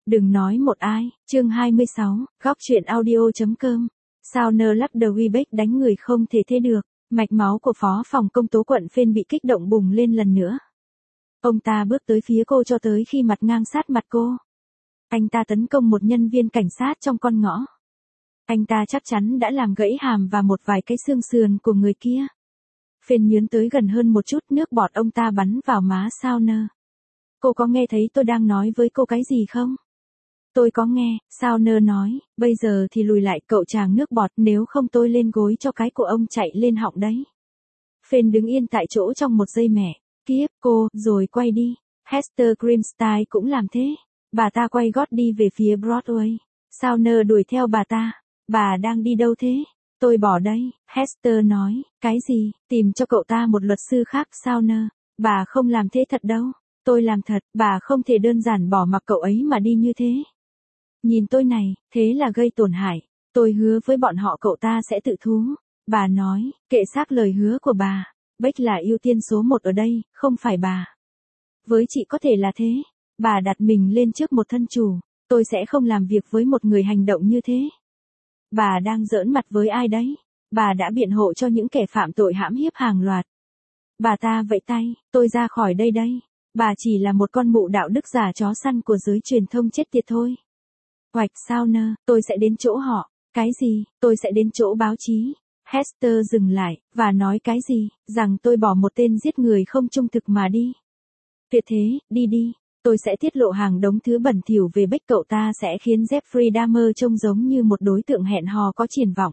Đừng nói một ai, chương 26, góc truyện audio.com. Sauner lắp đầu Webex đánh người không thể thế được, mạch máu của phó phòng công tố quận Phên bị kích động bùng lên lần nữa. Ông ta bước tới phía cô cho tới khi mặt ngang sát mặt cô. Anh ta tấn công một nhân viên cảnh sát trong con ngõ. Anh ta chắc chắn đã làm gãy hàm và một vài cái xương sườn của người kia. Phên nhướn tới gần hơn một chút, nước bọt ông ta bắn vào má Sauner. Cô có nghe thấy tôi đang nói với cô cái gì không? Tôi có nghe, Sauner nói, bây giờ thì lùi lại cậu chàng nước bọt, nếu không tôi lên gối cho cái của ông chạy lên họng đấy. Phên đứng yên tại chỗ trong một giây mẹ, kiếp cô, rồi quay đi. Hester Grimstine cũng làm thế. Bà ta quay gót đi về phía Broadway. Sauner đuổi theo bà ta. Bà đang đi đâu thế? Tôi bỏ đây, Hester nói, cái gì, tìm cho cậu ta một luật sư khác. Sauner, bà không làm thế thật đâu. Tôi làm thật, bà không thể đơn giản bỏ mặc cậu ấy mà đi như thế. Nhìn tôi này, thế là gây tổn hại. Tôi hứa với bọn họ cậu ta sẽ tự thú. Bà nói, kệ xác lời hứa của bà. Beck là ưu tiên số 1 ở đây, không phải bà. Với chị có thể là thế. Bà đặt mình lên trước một thân chủ. Tôi sẽ không làm việc với một người hành động như thế. Bà đang giỡn mặt với ai đấy? Bà đã biện hộ cho những kẻ phạm tội hãm hiếp hàng loạt. Bà ta vẫy tay, tôi ra khỏi đây đây. Bà chỉ là một con mụ đạo đức giả chó săn của giới truyền thông chết tiệt thôi. Hoạch Sauner, tôi sẽ đến chỗ họ. Cái gì, tôi sẽ đến chỗ báo chí. Hester dừng lại, và nói cái gì, rằng tôi bỏ một tên giết người không trung thực mà đi. Tuyệt thế, đi đi. Tôi sẽ tiết lộ hàng đống thứ bẩn thỉu về Beck, cậu ta sẽ khiến Jeffrey Dahmer trông giống như một đối tượng hẹn hò có triển vọng.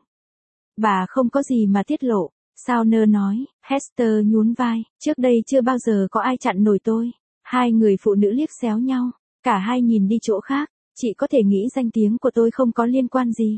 Bà không có gì mà tiết lộ. Sauner nói, Hester nhún vai, trước đây chưa bao giờ có ai chặn nổi tôi. Hai người phụ nữ liếc xéo nhau, cả hai nhìn đi chỗ khác, chị có thể nghĩ danh tiếng của tôi không có liên quan gì.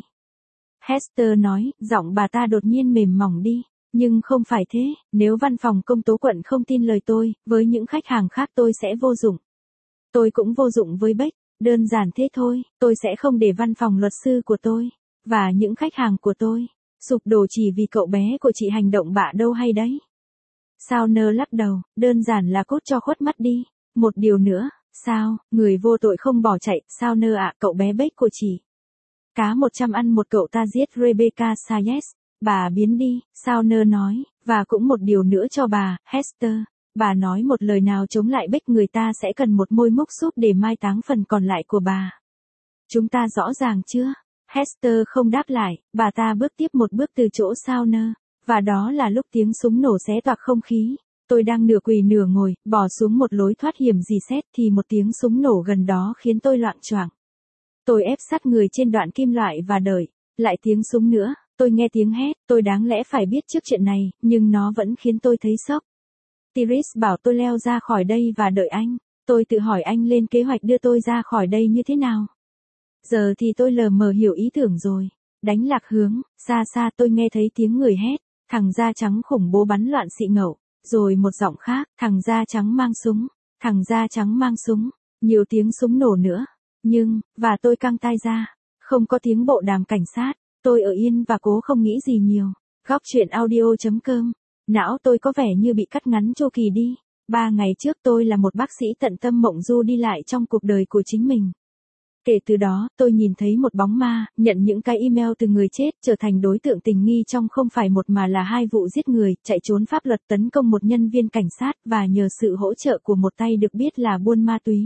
Hester nói, giọng bà ta đột nhiên mềm mỏng đi, nhưng không phải thế, nếu văn phòng công tố quận không tin lời tôi, với những khách hàng khác tôi sẽ vô dụng. Tôi cũng vô dụng với Beck, đơn giản thế thôi, tôi sẽ không để văn phòng luật sư của tôi, và những khách hàng của tôi sụp đổ chỉ vì cậu bé của chị hành động bạ đâu hay đấy. Sauner lắc đầu, đơn giản là cốt cho khuất mắt đi. Một điều nữa, sao, người vô tội không bỏ chạy, Sauner ạ, cậu bé Beck của chị. Cá 100 ăn một cậu ta giết Rebecca Sayers, bà biến đi, Sauner nói, và cũng một điều nữa cho bà, Hester. Bà nói một lời nào chống lại Beck, người ta sẽ cần một môi mốc súp để mai táng phần còn lại của bà. Chúng ta rõ ràng chưa? Hester không đáp lại, bà ta bước tiếp một bước từ chỗ Sauner, và đó là lúc tiếng súng nổ xé toạc không khí. Tôi đang nửa quỳ nửa ngồi, bỏ xuống một lối thoát hiểm dì xét thì một tiếng súng nổ gần đó khiến tôi loạng choạng. Tôi ép sát người trên đoạn kim loại và đợi, lại tiếng súng nữa, tôi nghe tiếng hét, tôi đáng lẽ phải biết trước chuyện này, nhưng nó vẫn khiến tôi thấy sốc. Tiris bảo tôi leo ra khỏi đây và đợi anh, tôi tự hỏi anh lên kế hoạch đưa tôi ra khỏi đây như thế nào. Giờ thì tôi lờ mờ hiểu ý tưởng rồi. Đánh lạc hướng, xa xa tôi nghe thấy tiếng người hét, thằng da trắng khủng bố bắn loạn xị ngầu, rồi một giọng khác, thằng da trắng mang súng, thằng da trắng mang súng, nhiều tiếng súng nổ nữa. Và tôi căng tai ra, không có tiếng bộ đàm cảnh sát, tôi ở yên và cố không nghĩ gì nhiều. Góc truyện audio.com, não tôi có vẻ như bị cắt ngắn chu kỳ đi. 3 ngày trước tôi là một bác sĩ tận tâm mộng du đi lại trong cuộc đời của chính mình. Kể từ đó, tôi nhìn thấy một bóng ma, nhận những cái email từ người chết, trở thành đối tượng tình nghi trong không phải một mà là 2 vụ giết người, chạy trốn pháp luật, tấn công một nhân viên cảnh sát, và nhờ sự hỗ trợ của một tay được biết là buôn ma túy.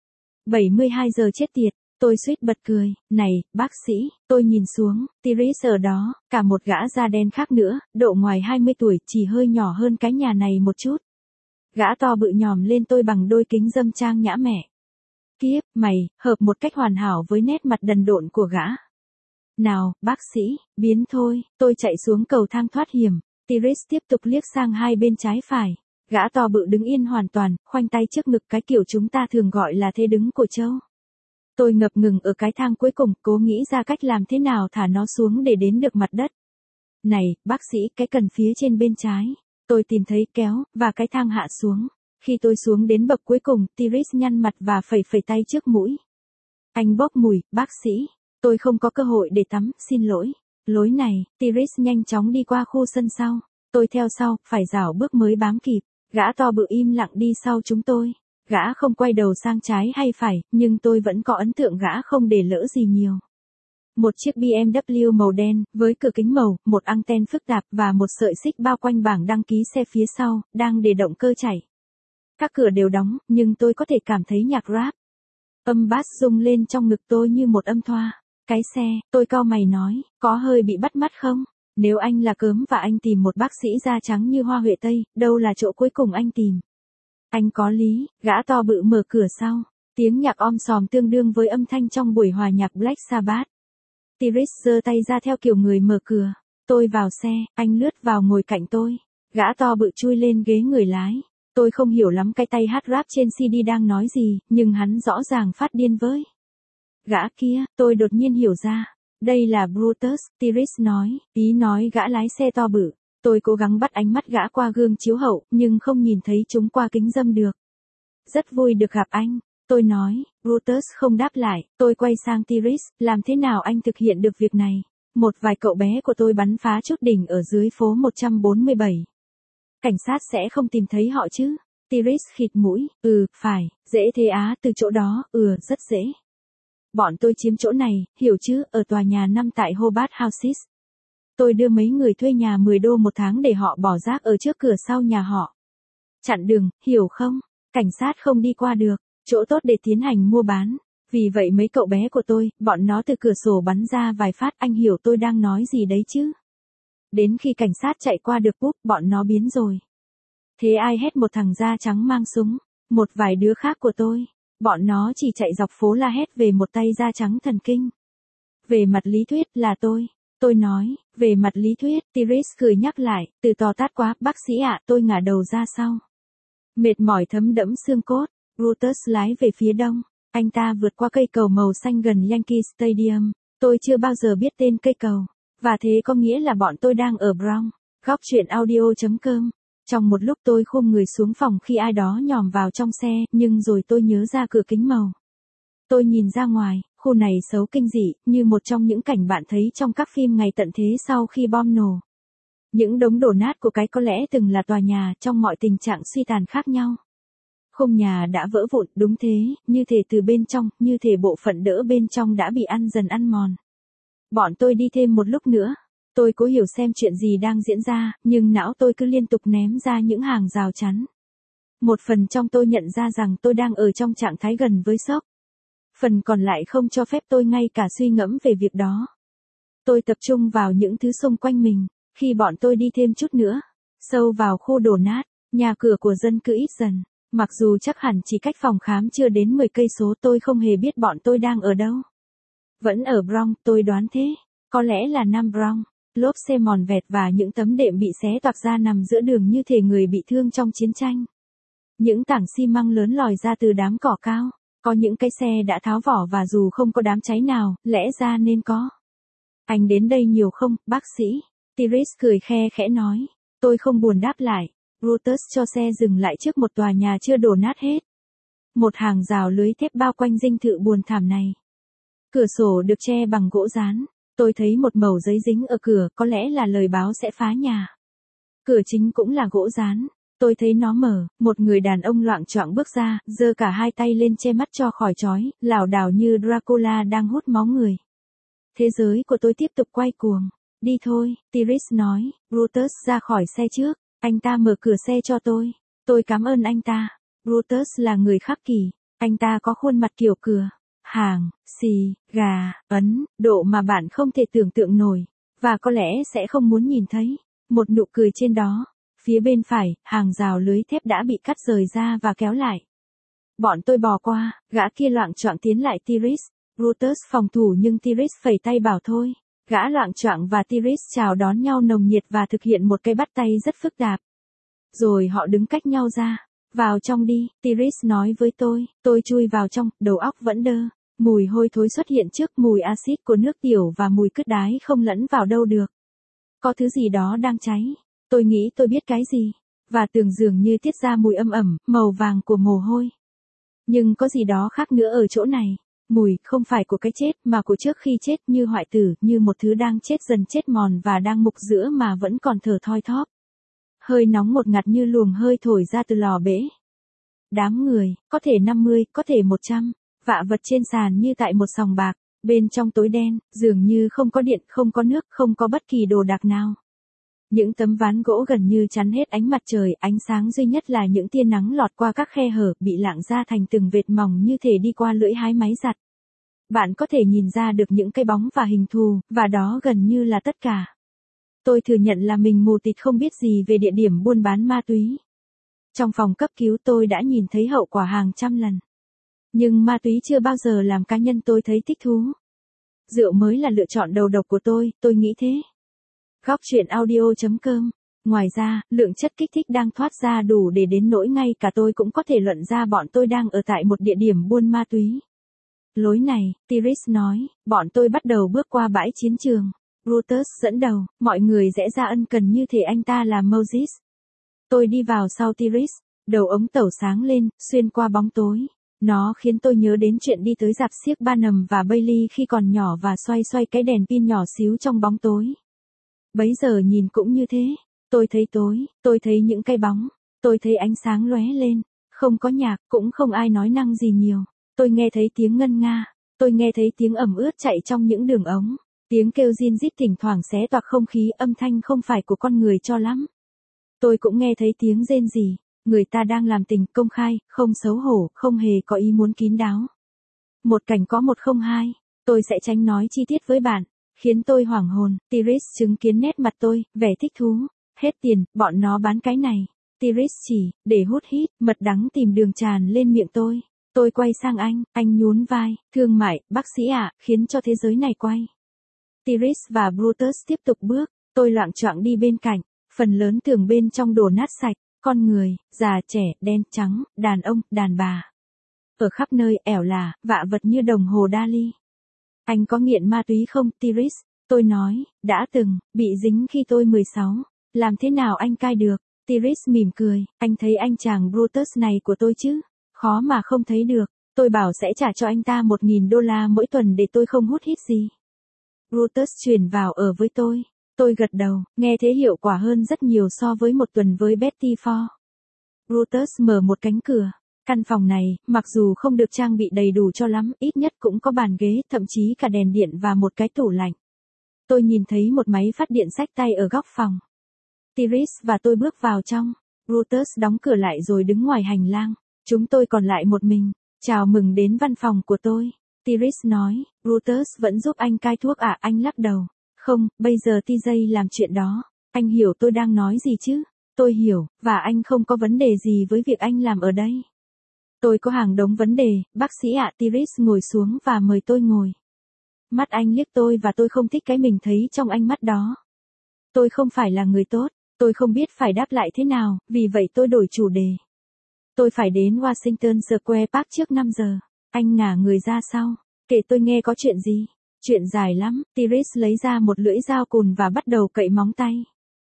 72 giờ chết tiệt, tôi suýt bật cười, này, bác sĩ, tôi nhìn xuống, Tiris ở đó, cả một gã da đen khác nữa, độ ngoài 20 tuổi, chỉ hơi nhỏ hơn cái nhà này một chút. Gã to bự nhòm lên tôi bằng đôi kính dâm trang nhã mẹ. Kiếp, mày, hợp một cách hoàn hảo với nét mặt đần độn của gã. Nào, bác sĩ, biến thôi, tôi chạy xuống cầu thang thoát hiểm. Tiris tiếp tục liếc sang hai bên trái phải. Gã to bự đứng yên hoàn toàn, khoanh tay trước ngực, cái kiểu chúng ta thường gọi là thế đứng của trâu. Tôi ngập ngừng ở cái thang cuối cùng, cố nghĩ ra cách làm thế nào thả nó xuống để đến được mặt đất. Này, bác sĩ, cái cần phía trên bên trái. Tôi tìm thấy kéo, và cái thang hạ xuống. Khi tôi xuống đến bậc cuối cùng, Tiris nhăn mặt và phẩy phẩy tay trước mũi. Anh bốc mùi, bác sĩ. Tôi không có cơ hội để tắm, xin lỗi. Lối này, Tiris nhanh chóng đi qua khu sân sau. Tôi theo sau, phải rảo bước mới bám kịp. Gã to bự im lặng đi sau chúng tôi. Gã không quay đầu sang trái hay phải, nhưng tôi vẫn có ấn tượng gã không để lỡ gì nhiều. Một chiếc BMW màu đen, với cửa kính màu, một anten phức tạp và một sợi xích bao quanh bảng đăng ký xe phía sau, đang để động cơ chạy. Các cửa đều đóng, nhưng tôi có thể cảm thấy nhạc rap. Âm bass rung lên trong ngực tôi như một âm thoa. Cái xe, tôi cau mày nói, có hơi bị bắt mắt không? Nếu anh là cớm và anh tìm một bác sĩ da trắng như Hoa Huệ Tây, đâu là chỗ cuối cùng anh tìm? Anh có lý, gã to bự mở cửa sau. Tiếng nhạc om sòm tương đương với âm thanh trong buổi hòa nhạc Black Sabbath. Tyrese giơ tay ra theo kiểu người mở cửa. Tôi vào xe, anh lướt vào ngồi cạnh tôi. Gã to bự chui lên ghế người lái. Tôi không hiểu lắm cái tay hát rap trên CD đang nói gì, nhưng hắn rõ ràng phát điên với. Gã kia, tôi đột nhiên hiểu ra. Đây là Brutus, Tyrese nói, ý nói gã lái xe to bự. Tôi cố gắng bắt ánh mắt gã qua gương chiếu hậu, nhưng không nhìn thấy chúng qua kính râm được. Rất vui được gặp anh, tôi nói. Brutus không đáp lại, tôi quay sang Tyrese, làm thế nào anh thực hiện được việc này? Một vài cậu bé của tôi bắn phá chốt đỉnh ở dưới phố 147. Cảnh sát sẽ không tìm thấy họ chứ? Tyrese khịt mũi, phải, dễ thế á, từ chỗ đó, rất dễ. Bọn tôi chiếm chỗ này, hiểu chứ, ở tòa nhà 5 tại Hobart Houses. Tôi đưa mấy người thuê nhà 10 đô một tháng để họ bỏ rác ở trước cửa sau nhà họ. Chặn đường, hiểu không? Cảnh sát không đi qua được, chỗ tốt để tiến hành mua bán. Vì vậy mấy cậu bé của tôi, bọn nó từ cửa sổ bắn ra vài phát, anh hiểu tôi đang nói gì đấy chứ? Đến khi cảnh sát chạy qua được bọn nó biến rồi. Thế ai hét một thằng da trắng mang súng, một vài đứa khác của tôi. Bọn nó chỉ chạy dọc phố la hét về một tay da trắng thần kinh. Về mặt lý thuyết là tôi nói, về mặt lý thuyết, Tyrese cười nhắc lại, từ to tát quá, bác sĩ ạ, tôi ngả đầu ra sau. Mệt mỏi thấm đẫm xương cốt, Brutus lái về phía đông, anh ta vượt qua cây cầu màu xanh gần Yankee Stadium, tôi chưa bao giờ biết tên cây cầu, và thế có nghĩa là bọn tôi đang ở Bronx. Góc chuyện audio.com. Trong một lúc tôi khum người xuống phòng khi ai đó nhòm vào trong xe, nhưng rồi tôi nhớ ra cửa kính màu. Tôi nhìn ra ngoài, khu này xấu kinh dị, như một trong những cảnh bạn thấy trong các phim ngày tận thế sau khi bom nổ. Những đống đổ nát của cái có lẽ từng là tòa nhà trong mọi tình trạng suy tàn khác nhau. Khung nhà đã vỡ vụn, đúng thế, như thể từ bên trong, như thể bộ phận đỡ bên trong đã bị ăn dần ăn mòn. Bọn tôi đi thêm một lúc nữa. Tôi cố hiểu xem chuyện gì đang diễn ra, nhưng não tôi cứ liên tục ném ra những hàng rào chắn. Một phần trong tôi nhận ra rằng tôi đang ở trong trạng thái gần với sốc. Phần còn lại không cho phép tôi ngay cả suy ngẫm về việc đó. Tôi tập trung vào những thứ xung quanh mình, khi bọn tôi đi thêm chút nữa, sâu vào khu đổ nát, nhà cửa của dân cư ít dần. Mặc dù chắc hẳn chỉ cách phòng khám chưa đến 10 cây số, tôi không hề biết bọn tôi đang ở đâu. Vẫn ở Bronx, tôi đoán thế. Có lẽ là Nam Bronx. Lốp xe mòn vẹt và những tấm đệm bị xé toạc ra nằm giữa đường như thể người bị thương trong chiến tranh. Những tảng xi măng lớn lòi ra từ đám cỏ cao. Có những cái xe đã tháo vỏ và dù không có đám cháy nào, lẽ ra nên có. Anh đến đây nhiều không, bác sĩ? Tyrese cười khe khẽ nói. Tôi không buồn đáp lại. Brutus cho xe dừng lại trước một tòa nhà chưa đổ nát hết. Một hàng rào lưới thép bao quanh dinh thự buồn thảm này. Cửa sổ được che bằng gỗ dán. Tôi thấy một mẩu giấy dính ở cửa, có lẽ là lời báo sẽ phá nhà. Cửa chính cũng là gỗ dán. Tôi thấy nó mở, một người đàn ông loạng choạng bước ra, giơ cả hai tay lên che mắt cho khỏi chói, lảo đảo như Dracula đang hút máu người. Thế giới của tôi tiếp tục quay cuồng. Đi thôi, Tyrese nói. Brutus ra khỏi xe trước. Anh ta mở cửa xe cho tôi. Tôi cảm ơn anh ta. Brutus là người khắc kỷ. Anh ta có khuôn mặt kiểu cửa. Hàng, xì, gà, Ấn Độ mà bạn không thể tưởng tượng nổi. Và có lẽ sẽ không muốn nhìn thấy. Một nụ cười trên đó. Phía bên phải, hàng rào lưới thép đã bị cắt rời ra và kéo lại. Bọn tôi bò qua, gã kia loạng choạng tiến lại Tyrese. Brutus phòng thủ nhưng Tyrese phẩy tay bảo thôi. Gã loạng choạng và Tyrese chào đón nhau nồng nhiệt và thực hiện một cái bắt tay rất phức tạp. Rồi họ đứng cách nhau ra. Vào trong đi, Tyrese nói với tôi. Tôi chui vào trong, đầu óc vẫn đơ. Mùi hôi thối xuất hiện trước, mùi axit của nước tiểu và mùi cứt đái không lẫn vào đâu được. Có thứ gì đó đang cháy. Tôi nghĩ tôi biết cái gì. Và tường dường như tiết ra mùi âm ẩm, màu vàng của mồ hôi. Nhưng có gì đó khác nữa ở chỗ này. Mùi không phải của cái chết mà của trước khi chết, như hoại tử, như một thứ đang chết dần chết mòn và đang mục giữa mà vẫn còn thở thoi thóp. Hơi nóng ngột ngạt như luồng hơi thổi ra từ lò bể. Đám người, có thể 50, có thể 100, vạ vật trên sàn như tại một sòng bạc, bên trong tối đen, dường như không có điện, không có nước, không có bất kỳ đồ đạc nào. Những tấm ván gỗ gần như chắn hết ánh mặt trời, ánh sáng duy nhất là những tia nắng lọt qua các khe hở, bị lạng ra thành từng vệt mỏng như thể đi qua lưỡi hái máy giặt. Bạn có thể nhìn ra được những cái bóng và hình thù, và đó gần như là tất cả. Tôi thừa nhận là mình mù tịt không biết gì về địa điểm buôn bán ma túy. Trong phòng cấp cứu tôi đã nhìn thấy hậu quả hàng trăm lần. Nhưng ma túy chưa bao giờ làm cá nhân tôi thấy thích thú. Rượu mới là lựa chọn đầu độc của tôi nghĩ thế. Góc chuyện audio.com. Ngoài ra, lượng chất kích thích đang thoát ra đủ để đến nỗi ngay cả tôi cũng có thể luận ra bọn tôi đang ở tại một địa điểm buôn ma túy. Lối này, Tiris nói, bọn tôi bắt đầu bước qua bãi chiến trường. Brutus dẫn đầu, mọi người rẽ ra ân cần như thể anh ta là Moses. Tôi đi vào sau Tiris, đầu ống tẩu sáng lên, xuyên qua bóng tối. Nó khiến tôi nhớ đến chuyện đi tới rạp xiếc Barnum và Bailey khi còn nhỏ và xoay xoay cái đèn pin nhỏ xíu trong bóng tối. Bấy giờ nhìn cũng như thế, tôi thấy tối, tôi thấy những cái bóng, tôi thấy ánh sáng lóe lên, không có nhạc, cũng không ai nói năng gì nhiều. Tôi nghe thấy tiếng ngân nga, tôi nghe thấy tiếng ẩm ướt chạy trong những đường ống, tiếng kêu rin rít thỉnh thoảng xé toạc không khí, âm thanh không phải của con người cho lắm. Tôi cũng nghe thấy tiếng rên rỉ, người ta đang làm tình công khai, không xấu hổ, không hề có ý muốn kín đáo. Một cảnh có 102, tôi sẽ tránh nói chi tiết với bạn, khiến tôi hoảng hồn. Tiris chứng kiến nét mặt tôi, vẻ thích thú. Hết tiền, bọn nó bán cái này. Tiris chỉ, để hút hít, mật đắng tìm đường tràn lên miệng tôi. Tôi quay sang anh nhún vai, thương mại, bác sĩ ạ, khiến cho thế giới này quay. Tiris và Brutus tiếp tục bước, tôi loạng choạng đi bên cạnh, phần lớn tường bên trong đổ nát sạch, con người, già trẻ, đen trắng, đàn ông, đàn bà. Ở khắp nơi, ẻo là, vạ vật như đồng hồ Dali. Anh có nghiện ma túy không, Tiris? Tôi nói, đã từng, bị dính khi tôi 16. Làm thế nào anh cai được? Tiris mỉm cười, anh thấy anh chàng Brutus này của tôi chứ? Khó mà không thấy được. Tôi bảo sẽ trả cho anh ta $1.000 mỗi tuần để tôi không hút hít gì. Brutus chuyển vào ở với tôi. Tôi gật đầu, nghe thế hiệu quả hơn rất nhiều so với một tuần với Betty Ford. Brutus mở một cánh cửa. Căn phòng này, mặc dù không được trang bị đầy đủ cho lắm, ít nhất cũng có bàn ghế, thậm chí cả đèn điện và một cái tủ lạnh. Tôi nhìn thấy một máy phát điện xách tay ở góc phòng. Tiris và tôi bước vào trong. Brutus đóng cửa lại rồi đứng ngoài hành lang. Chúng tôi còn lại một mình. Chào mừng đến văn phòng của tôi. Tiris nói, Brutus vẫn giúp anh cai thuốc à? Anh lắc đầu. Không, bây giờ TJ làm chuyện đó. Anh hiểu tôi đang nói gì chứ? Tôi hiểu, và anh không có vấn đề gì với việc anh làm ở đây. Tôi có hàng đống vấn đề, bác sĩ ạ. Tiris ngồi xuống và mời tôi ngồi. Mắt anh liếc tôi và tôi không thích cái mình thấy trong ánh mắt đó. Tôi không phải là người tốt, tôi không biết phải đáp lại thế nào, vì vậy tôi đổi chủ đề. Tôi phải đến Washington Square Park trước 5 giờ. Anh ngả người ra sau. Kể tôi nghe có chuyện gì? Chuyện dài lắm. Tiris lấy ra một lưỡi dao cùn và bắt đầu cậy móng tay.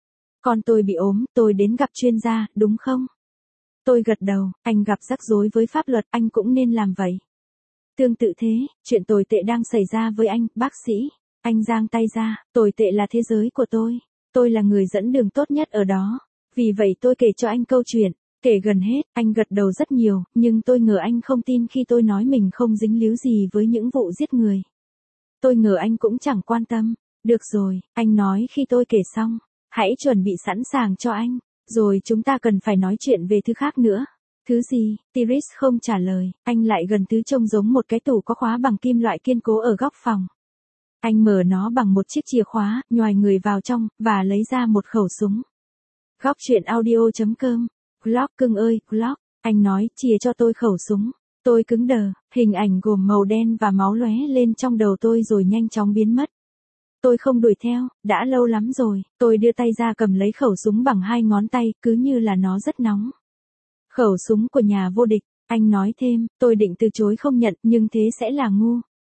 Con tôi bị ốm, tôi đến gặp chuyên gia, đúng không? Tôi gật đầu, anh gặp rắc rối với pháp luật, anh cũng nên làm vậy. Tương tự thế, chuyện tồi tệ đang xảy ra với anh, bác sĩ. Anh giang tay ra, tồi tệ là thế giới của tôi. Tôi là người dẫn đường tốt nhất ở đó. Vì vậy tôi kể cho anh câu chuyện. Kể gần hết, anh gật đầu rất nhiều, nhưng tôi ngờ anh không tin khi tôi nói mình không dính líu gì với những vụ giết người. Tôi ngờ anh cũng chẳng quan tâm. Được rồi, anh nói khi tôi kể xong. Hãy chuẩn bị sẵn sàng cho anh. Rồi chúng ta cần phải nói chuyện về thứ khác nữa. Thứ gì? Tiris không trả lời, anh lại gần thứ trông giống một cái tủ có khóa bằng kim loại kiên cố ở góc phòng. Anh mở nó bằng một chiếc chìa khóa, nhoài người vào trong, và lấy ra một khẩu súng. Góc chuyện audio.com. Glock cưng ơi, Glock. Anh nói, chìa cho tôi khẩu súng. Tôi cứng đờ, hình ảnh gồm màu đen và máu lóe lên trong đầu tôi rồi nhanh chóng biến mất. Tôi không đuổi theo, đã lâu lắm rồi. Tôi đưa tay ra cầm lấy khẩu súng bằng 2 ngón tay, cứ như là nó rất nóng. Khẩu súng của nhà vô địch, anh nói thêm, tôi định từ chối không nhận, nhưng thế sẽ là ngu.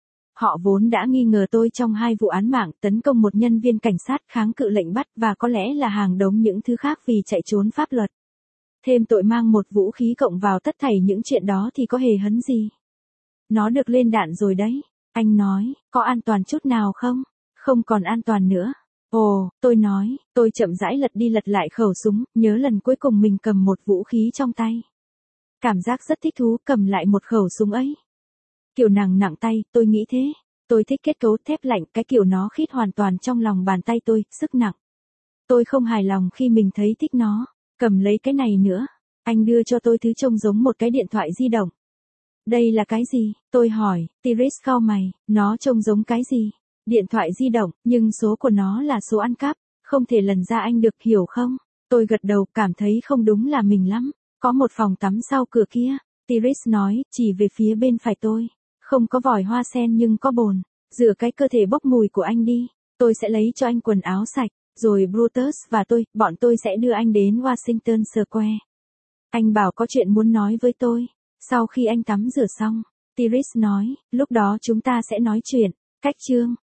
Họ vốn đã nghi ngờ tôi trong 2 vụ án mạng, tấn công một nhân viên cảnh sát, kháng cự lệnh bắt và có lẽ là hàng đống những thứ khác vì chạy trốn pháp luật. Thêm tội mang một vũ khí cộng vào tất thảy những chuyện đó thì có hề hấn gì. Nó được lên đạn rồi đấy. Anh nói, có an toàn chút nào không? Không còn an toàn nữa. Ồ, tôi nói, tôi chậm rãi lật đi lật lại khẩu súng, nhớ lần cuối cùng mình cầm một vũ khí trong tay. Cảm giác rất thích thú cầm lại một khẩu súng ấy. Kiểu nàng nặng tay, tôi nghĩ thế. Tôi thích kết cấu thép lạnh, cái kiểu nó khít hoàn toàn trong lòng bàn tay tôi, sức nặng. Tôi không hài lòng khi mình thấy thích nó. Cầm lấy cái này nữa. Anh đưa cho tôi thứ trông giống một cái điện thoại di động. Đây là cái gì? Tôi hỏi, Tiris cau mày, nó trông giống cái gì? Điện thoại di động, nhưng số của nó là số ăn cắp, không thể lần ra anh được, hiểu không? Tôi gật đầu, cảm thấy không đúng là mình lắm. Có một phòng tắm sau cửa kia. Tiris nói, chỉ về phía bên phải tôi. Không có vòi hoa sen nhưng có bồn. Rửa cái cơ thể bốc mùi của anh đi. Tôi sẽ lấy cho anh quần áo sạch. Rồi Brutus và bọn tôi sẽ đưa anh đến Washington Square. Anh bảo có chuyện muốn nói với tôi. Sau khi anh tắm rửa xong, Tiris nói, lúc đó chúng ta sẽ nói chuyện. Cách chương